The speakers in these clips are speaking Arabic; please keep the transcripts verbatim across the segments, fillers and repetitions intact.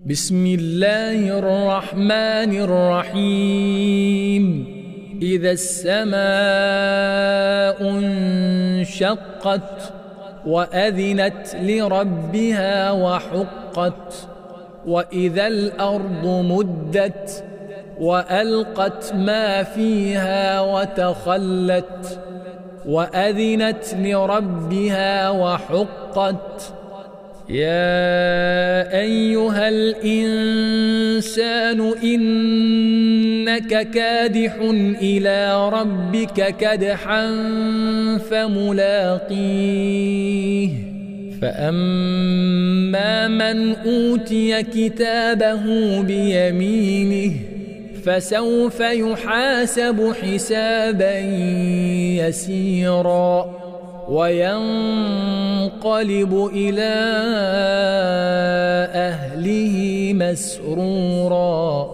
بسم الله الرحمن الرحيم إذا السماء انشقت وأذنت لربها وحقت وإذا الأرض مدت وألقت ما فيها وتخلت وأذنت لربها وحقت يا أيها الإنسان إنك كادح إلى ربك كدحا فملاقيه فأما من أوتي كتابه بيمينه فسوف يحاسب حسابا يسيرا وينقلب إلى أهله مسرورا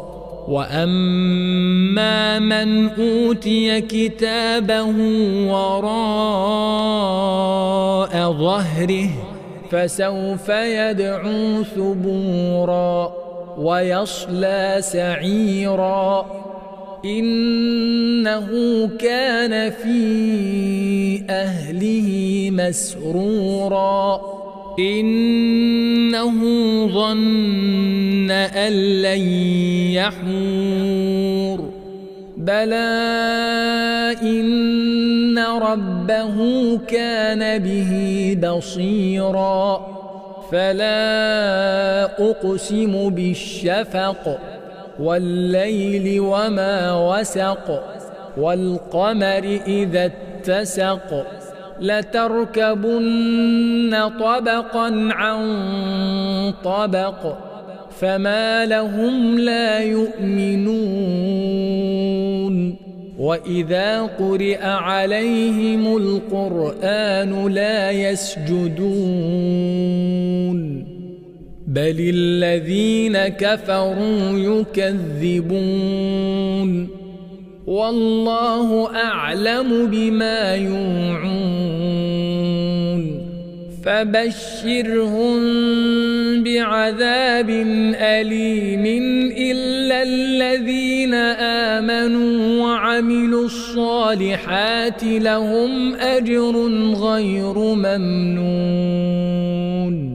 وأما من أوتي كتابه وراء ظهره فسوف يدعو ثبورا ويصلى سعيرا إنه كان في أهله مسرورا إنه ظن أن لن يحور بلى إن ربه كان به بصيرا فلا أقسم بالشفق والليل وما وسق والقمر إذا اتسق لتركبن طبقا عن طبق فما لهم لا يؤمنون وإذا قرئ عليهم القرآن لا يسجدون بل الذين كفروا يكذبون والله أعلم بما يوعون فبشرهم بعذاب أليم إلا الذين آمنوا وعملوا الصالحات لهم أجر غير ممنون.